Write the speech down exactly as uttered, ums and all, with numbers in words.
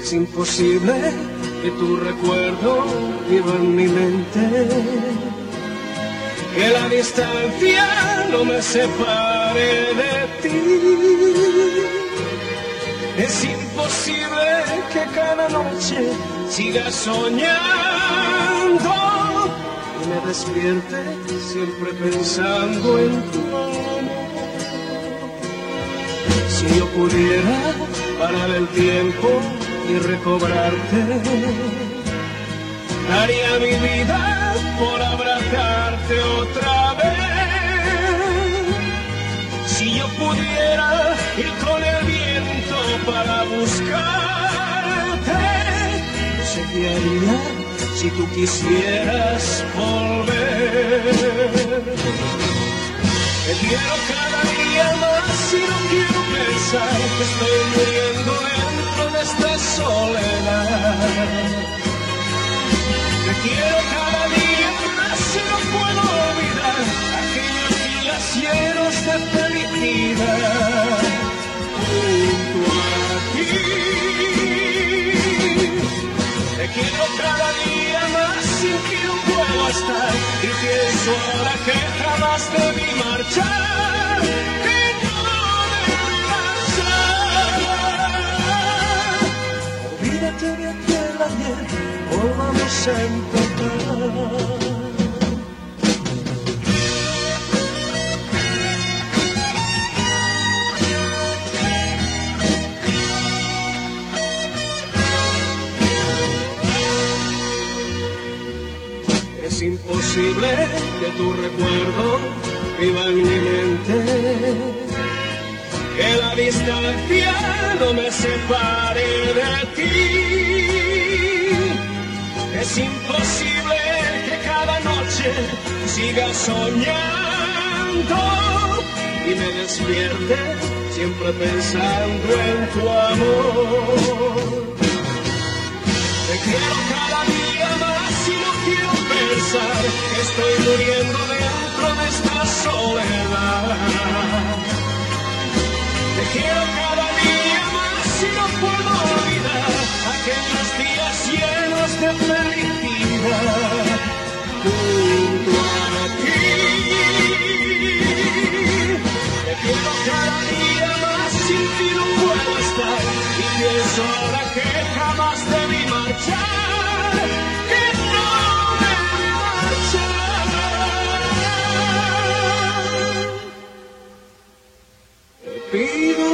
Es imposible que tu recuerdo viva en mi mente, que la distancia no me separe de ti. Es imposible que cada noche siga soñando y me despierte siempre pensando en tu amor. Si yo pudiera parar el tiempo y recobrarte, daría mi vida por abrazarte otra vez. Si yo pudiera ir con el viento para buscarte, no sé qué haría si tú quisieras volver. Te quiero cada día más y no quiero pensar que estoy muriendo dentro de esta soledad. Te quiero cada día más y no puedo olvidar aquellos días llenos de felicidad junto a ti. Te quiero cada día más sin que no puedo estar y pienso ahora que jamás debí marchar, que no debí marchar. Olvídate de aquel ayer, volvamos a empezar. Es imposible que tu recuerdo viva en mi mente, que la distancia no me separe de ti. Es imposible que cada noche siga soñando y me despierte siempre pensando en tu amor. Te quiero cada día más y no quiero pensar que estoy muriendo dentro de esta soledad. Te quiero cada día más y no puedo olvidar aquellos días llenos de felicidad junto a ti. Te quiero cada día más, sin ti no puedo estar y pienso ahora que jamás debí marchar, que no debí marchar. Te pido